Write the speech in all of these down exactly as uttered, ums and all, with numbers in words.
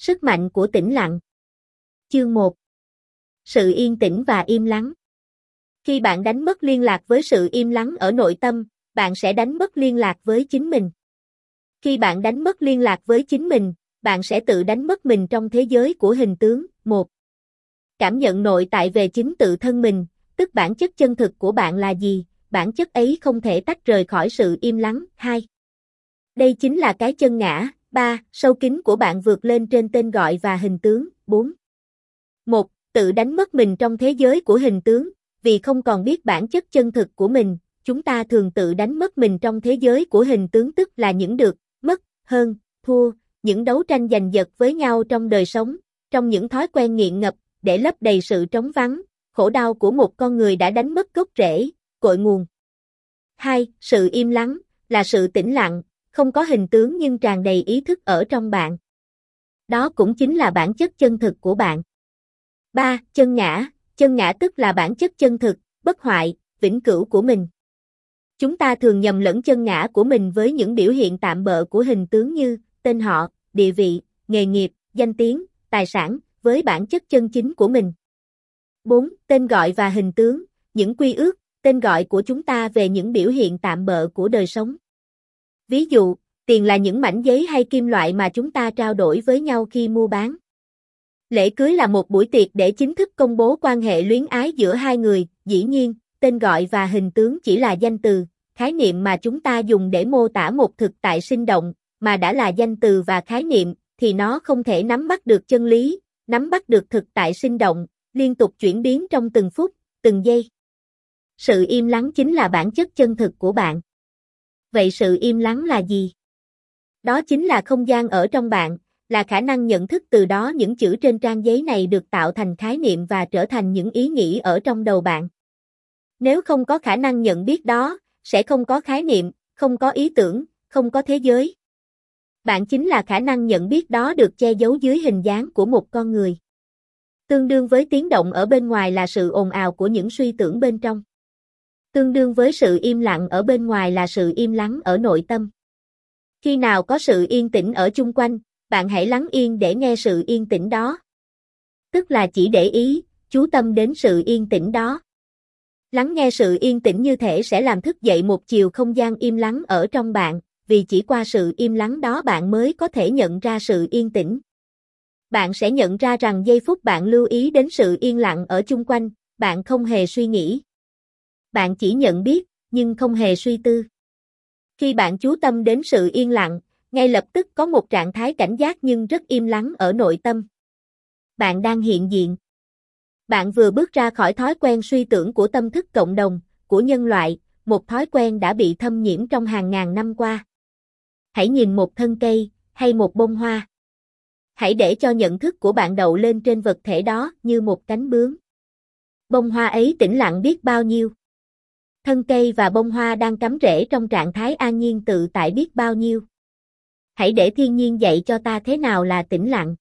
Sức mạnh của tĩnh lặng. Chương một. Sự yên tĩnh và im lắng. Khi bạn đánh mất liên lạc với sự im lắng ở nội tâm, bạn sẽ đánh mất liên lạc với chính mình. Khi bạn đánh mất liên lạc với chính mình, bạn sẽ tự đánh mất mình trong thế giới của hình tướng. một. Cảm nhận nội tại về chính tự thân mình, tức bản chất chân thực của bạn là gì, bản chất ấy không thể tách rời khỏi sự im lắng. hai. Đây chính là cái chân ngã. ba. Sâu kín của bạn vượt lên trên tên gọi và hình tướng. bốn. một. Tự đánh mất mình trong thế giới của hình tướng, vì không còn biết bản chất chân thực của mình, chúng ta thường tự đánh mất mình trong thế giới của hình tướng, tức là những được, mất, hơn, thua, những đấu tranh giành giật với nhau trong đời sống, trong những thói quen nghiện ngập, để lấp đầy sự trống vắng, khổ đau của một con người đã đánh mất gốc rễ, cội nguồn. hai. Sự im lắng, là sự tĩnh lặng, không có hình tướng nhưng tràn đầy ý thức ở trong bạn. Đó cũng chính là bản chất chân thực của bạn. ba. Chân ngã, chân ngã tức là bản chất chân thực, bất hoại, vĩnh cửu của mình. Chúng ta thường nhầm lẫn chân ngã của mình với những biểu hiện tạm bợ của hình tướng như tên họ, địa vị, nghề nghiệp, danh tiếng, tài sản, với bản chất chân chính của mình. bốn. Tên gọi và hình tướng, những quy ước, tên gọi của chúng ta về những biểu hiện tạm bợ của đời sống. Ví dụ, tiền là những mảnh giấy hay kim loại mà chúng ta trao đổi với nhau khi mua bán. Lễ cưới là một buổi tiệc để chính thức công bố quan hệ luyến ái giữa hai người. Dĩ nhiên, tên gọi và hình tướng chỉ là danh từ, khái niệm mà chúng ta dùng để mô tả một thực tại sinh động, mà đã là danh từ và khái niệm, thì nó không thể nắm bắt được chân lý, nắm bắt được thực tại sinh động, liên tục chuyển biến trong từng phút, từng giây. Sự im lắng chính là bản chất chân thực của bạn. Vậy sự im lắng là gì? Đó chính là không gian ở trong bạn, là khả năng nhận thức từ đó những chữ trên trang giấy này được tạo thành khái niệm và trở thành những ý nghĩ ở trong đầu bạn. Nếu không có khả năng nhận biết đó, sẽ không có khái niệm, không có ý tưởng, không có thế giới. Bạn chính là khả năng nhận biết đó được che giấu dưới hình dáng của một con người. Tương đương với tiếng động ở bên ngoài là sự ồn ào của những suy tưởng bên trong. Tương đương với sự im lặng ở bên ngoài là sự im lắng ở nội tâm. Khi nào có sự yên tĩnh ở chung quanh, bạn hãy lắng yên để nghe sự yên tĩnh đó. Tức là chỉ để ý, chú tâm đến sự yên tĩnh đó. Lắng nghe sự yên tĩnh như thể sẽ làm thức dậy một chiều không gian im lắng ở trong bạn, vì chỉ qua sự im lắng đó bạn mới có thể nhận ra sự yên tĩnh. Bạn sẽ nhận ra rằng giây phút bạn lưu ý đến sự yên lặng ở chung quanh, bạn không hề suy nghĩ. Bạn chỉ nhận biết, nhưng không hề suy tư. Khi bạn chú tâm đến sự yên lặng, ngay lập tức có một trạng thái cảnh giác nhưng rất im lắng ở nội tâm. Bạn đang hiện diện. Bạn vừa bước ra khỏi thói quen suy tưởng của tâm thức cộng đồng, của nhân loại, một thói quen đã bị thâm nhiễm trong hàng ngàn năm qua. Hãy nhìn một thân cây, hay một bông hoa. Hãy để cho nhận thức của bạn đậu lên trên vật thể đó như một cánh bướm. Bông hoa ấy tĩnh lặng biết bao nhiêu. Thân cây và bông hoa đang cắm rễ trong trạng thái an nhiên tự tại biết bao nhiêu. Hãy để thiên nhiên dạy cho ta thế nào là tĩnh lặng.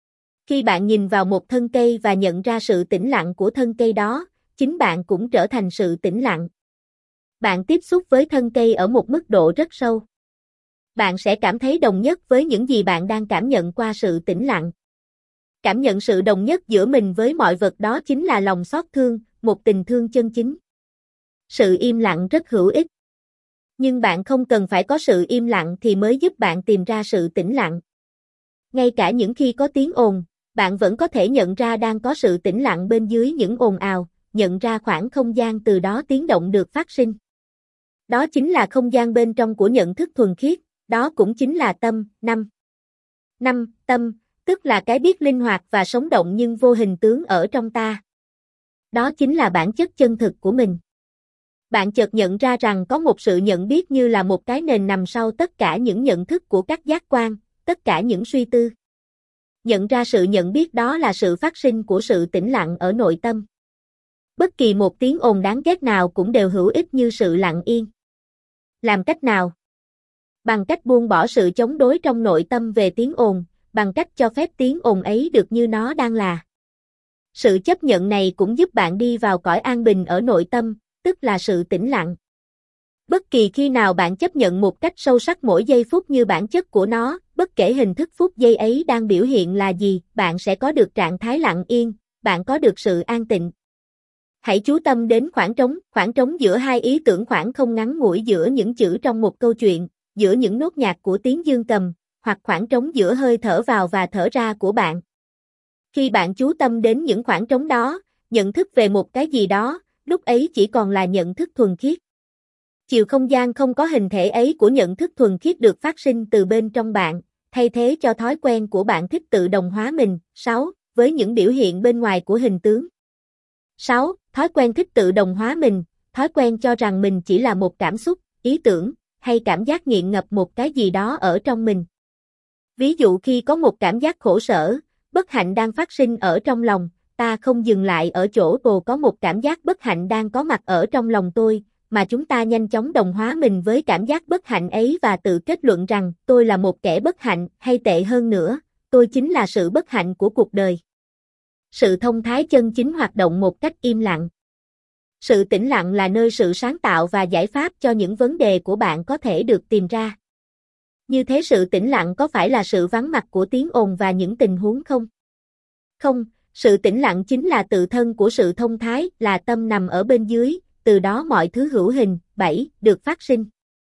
Khi bạn nhìn vào một thân cây và nhận ra sự tĩnh lặng của thân cây đó, chính bạn cũng trở thành sự tĩnh lặng. Bạn tiếp xúc với thân cây ở một mức độ rất sâu. Bạn sẽ cảm thấy đồng nhất với những gì bạn đang cảm nhận qua sự tĩnh lặng. Cảm nhận sự đồng nhất giữa mình với mọi vật đó chính là lòng xót thương, một tình thương chân chính. Sự im lặng rất hữu ích. Nhưng bạn không cần phải có sự im lặng thì mới giúp bạn tìm ra sự tĩnh lặng. Ngay cả những khi có tiếng ồn, bạn vẫn có thể nhận ra đang có sự tĩnh lặng bên dưới những ồn ào, nhận ra khoảng không gian từ đó tiếng động được phát sinh. Đó chính là không gian bên trong của nhận thức thuần khiết, đó cũng chính là tâm. năm. năm. Tâm, tức là cái biết linh hoạt và sống động nhưng vô hình tướng ở trong ta. Đó chính là bản chất chân thực của mình. Bạn chợt nhận ra rằng có một sự nhận biết như là một cái nền nằm sau tất cả những nhận thức của các giác quan, tất cả những suy tư. Nhận ra sự nhận biết đó là sự phát sinh của sự tĩnh lặng ở nội tâm. Bất kỳ một tiếng ồn đáng ghét nào cũng đều hữu ích như sự lặng yên. Làm cách nào? Bằng cách buông bỏ sự chống đối trong nội tâm về tiếng ồn, bằng cách cho phép tiếng ồn ấy được như nó đang là. Sự chấp nhận này cũng giúp bạn đi vào cõi an bình ở nội tâm, tức là sự tĩnh lặng. Bất kỳ khi nào bạn chấp nhận một cách sâu sắc mỗi giây phút như bản chất của nó, bất kể hình thức phút giây ấy đang biểu hiện là gì, bạn sẽ có được trạng thái lặng yên, bạn có được sự an tịnh. Hãy chú tâm đến khoảng trống, khoảng trống giữa hai ý tưởng, khoảng không ngắn ngủi giữa những chữ trong một câu chuyện, giữa những nốt nhạc của tiếng dương cầm, hoặc khoảng trống giữa hơi thở vào và thở ra của bạn. Khi bạn chú tâm đến những khoảng trống đó, nhận thức về một cái gì đó, lúc ấy chỉ còn là nhận thức thuần khiết. Chiều không gian không có hình thể ấy của nhận thức thuần khiết được phát sinh từ bên trong bạn, thay thế cho thói quen của bạn thích tự đồng hóa mình. sáu. Với những biểu hiện bên ngoài của hình tướng. sáu. Thói quen thích tự đồng hóa mình, thói quen cho rằng mình chỉ là một cảm xúc, ý tưởng, hay cảm giác nghiện ngập một cái gì đó ở trong mình. Ví dụ khi có một cảm giác khổ sở, bất hạnh đang phát sinh ở trong lòng, ta không dừng lại ở chỗ ồ có một cảm giác bất hạnh đang có mặt ở trong lòng tôi, mà chúng ta nhanh chóng đồng hóa mình với cảm giác bất hạnh ấy và tự kết luận rằng tôi là một kẻ bất hạnh, hay tệ hơn nữa, tôi chính là sự bất hạnh của cuộc đời. Sự thông thái chân chính hoạt động một cách im lặng. Sự tĩnh lặng là nơi sự sáng tạo và giải pháp cho những vấn đề của bạn có thể được tìm ra. Như thế sự tĩnh lặng có phải là sự vắng mặt của tiếng ồn và những tình huống không? Không, sự tĩnh lặng chính là tự thân của sự thông thái, là tâm nằm ở bên dưới, từ đó mọi thứ hữu hình. bảy. Được phát sinh.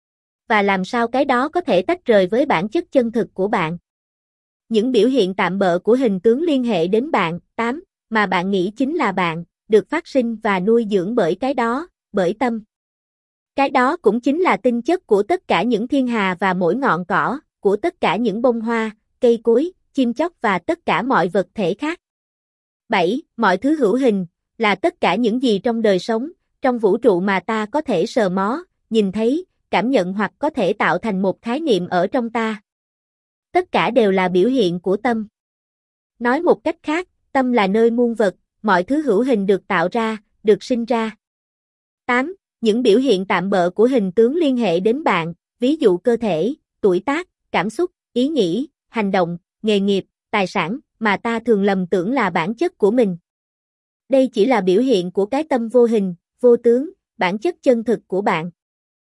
Và làm sao cái đó có thể tách rời với bản chất chân thực của bạn? Những biểu hiện tạm bợ của hình tướng liên hệ đến bạn. tám. Mà bạn nghĩ chính là bạn, được phát sinh và nuôi dưỡng bởi cái đó, bởi tâm. Cái đó cũng chính là tinh chất của tất cả những thiên hà và mỗi ngọn cỏ, của tất cả những bông hoa, cây cối, chim chóc và tất cả mọi vật thể khác. bảy. Mọi thứ hữu hình, là tất cả những gì trong đời sống, trong vũ trụ mà ta có thể sờ mó, nhìn thấy, cảm nhận hoặc có thể tạo thành một khái niệm ở trong ta. Tất cả đều là biểu hiện của tâm. Nói một cách khác, tâm là nơi muôn vật, mọi thứ hữu hình được tạo ra, được sinh ra. tám. Những biểu hiện tạm bợ của hình tướng liên hệ đến bạn, ví dụ cơ thể, tuổi tác, cảm xúc, ý nghĩ, hành động, nghề nghiệp, tài sản, mà ta thường lầm tưởng là bản chất của mình. Đây chỉ là biểu hiện của cái tâm vô hình, vô tướng, bản chất chân thực của bạn.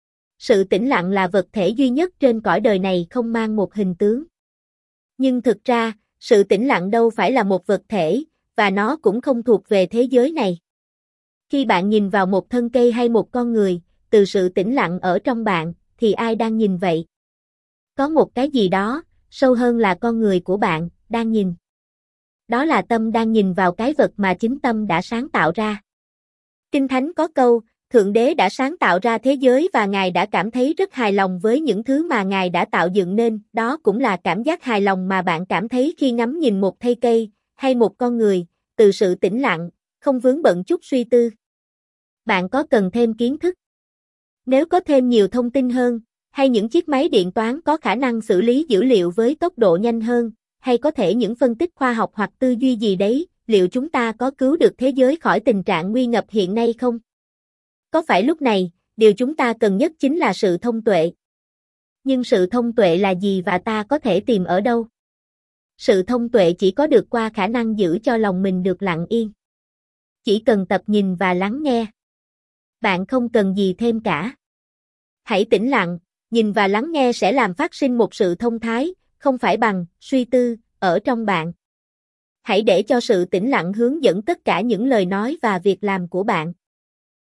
Sự tĩnh lặng là vật thể duy nhất trên cõi đời này không mang một hình tướng. Nhưng thực ra, sự tĩnh lặng đâu phải là một vật thể, và nó cũng không thuộc về thế giới này. Khi bạn nhìn vào một thân cây hay một con người, từ sự tĩnh lặng ở trong bạn, thì ai đang nhìn vậy? Có một cái gì đó, sâu hơn là con người của bạn, đang nhìn. Đó là tâm đang nhìn vào cái vật mà chính tâm đã sáng tạo ra. Kinh Thánh có câu, Thượng Đế đã sáng tạo ra thế giới và Ngài đã cảm thấy rất hài lòng với những thứ mà Ngài đã tạo dựng nên, đó cũng là cảm giác hài lòng mà bạn cảm thấy khi ngắm nhìn một thân cây, hay một con người, từ sự tĩnh lặng, không vướng bận chút suy tư. Bạn có cần thêm kiến thức? Nếu có thêm nhiều thông tin hơn, hay những chiếc máy điện toán có khả năng xử lý dữ liệu với tốc độ nhanh hơn, hay có thể những phân tích khoa học hoặc tư duy gì đấy, liệu chúng ta có cứu được thế giới khỏi tình trạng nguy ngập hiện nay không? Có phải lúc này, điều chúng ta cần nhất chính là sự thông tuệ? Nhưng sự thông tuệ là gì và ta có thể tìm ở đâu? Sự thông tuệ chỉ có được qua khả năng giữ cho lòng mình được lặng yên. Chỉ cần tập nhìn và lắng nghe. Bạn không cần gì thêm cả. Hãy tĩnh lặng, nhìn và lắng nghe sẽ làm phát sinh một sự thông thái, không phải bằng suy tư, ở trong bạn. Hãy để cho sự tĩnh lặng hướng dẫn tất cả những lời nói và việc làm của bạn.